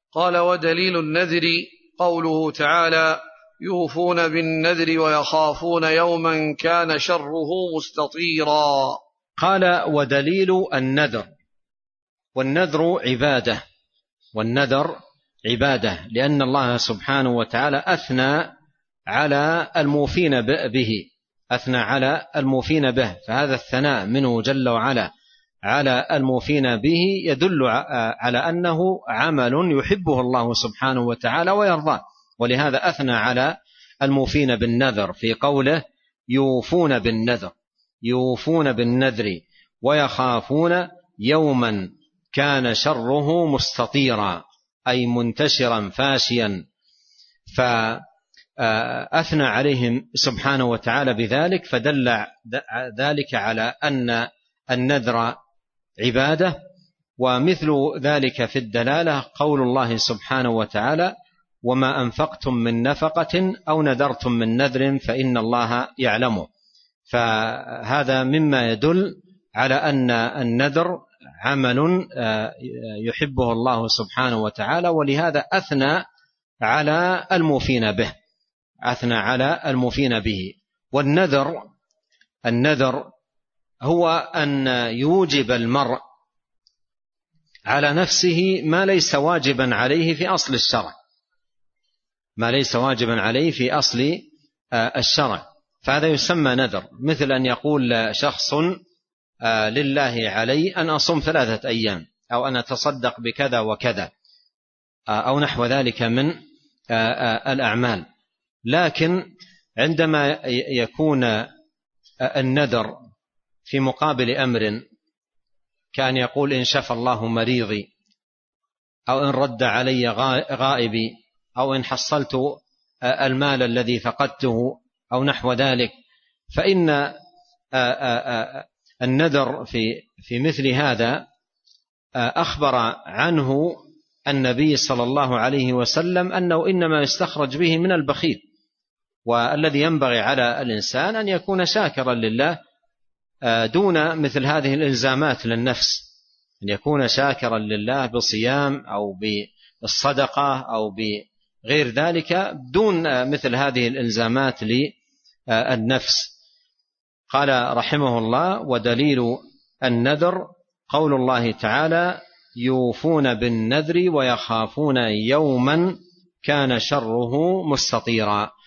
قال: ودليل النذر قوله تعالى: يوفون بالنذر ويخافون يوما كان شره مستطيرا. قال: ودليل النذر. والنذر عبادة، والنذر عبادة، لأن الله سبحانه وتعالى أثنى على الموفين به، أثنى على الموفين به، فهذا الثناء منه جل وعلا على الموفين به يدل على أنه عمل يحبه الله سبحانه وتعالى ويرضاه، ولهذا أثنى على الموفين بالنذر في قوله: يوفون بالنذر، يوفون بالنذر ويخافون يوما كان شره مستطيرا، أي منتشرا فاشيا، فأثنى عليهم سبحانه وتعالى بذلك، فدل ذلك على أن النذر عبادة. ومثل ذلك في الدلالة قول الله سبحانه وتعالى: وما أنفقتم من نفقة أو نذرتم من نذر فإن الله يعلمه. فهذا مما يدل على أن النذر عمل يحبه الله سبحانه وتعالى، ولهذا أثنى على الموفين به، أثنى على الموفين به. والنذر هو أن يوجب المرء على نفسه ما ليس واجبا عليه في أصل الشرع، ما ليس واجبا عليه في أصل الشرع، فهذا يسمى نذر. مثل أن يقول شخص: لله علي أن أصوم 3 أيام، أو أن أتصدق بكذا وكذا، أو نحو ذلك من الأعمال. لكن عندما يكون النذر في مقابل أمر، كان يقول: إن شفى الله مريضي، أو إن رد علي غائبي، أو إن حصلت المال الذي فقدته، أو نحو ذلك، فإن النذر في مثل هذا أخبر عنه النبي صلى الله عليه وسلم أنه إنما يستخرج به من البخيل، والذي ينبغي على الإنسان أن يكون شاكرا لله دون مثل هذه الإلزامات للنفس، أن يكون شاكرا لله بصيام أو بالصدقة أو بغير ذلك دون مثل هذه الإلزامات للنفس. قال رحمه الله: ودليل النذر قول الله تعالى: يوفون بالنذر ويخافون يوما كان شره مستطيرا.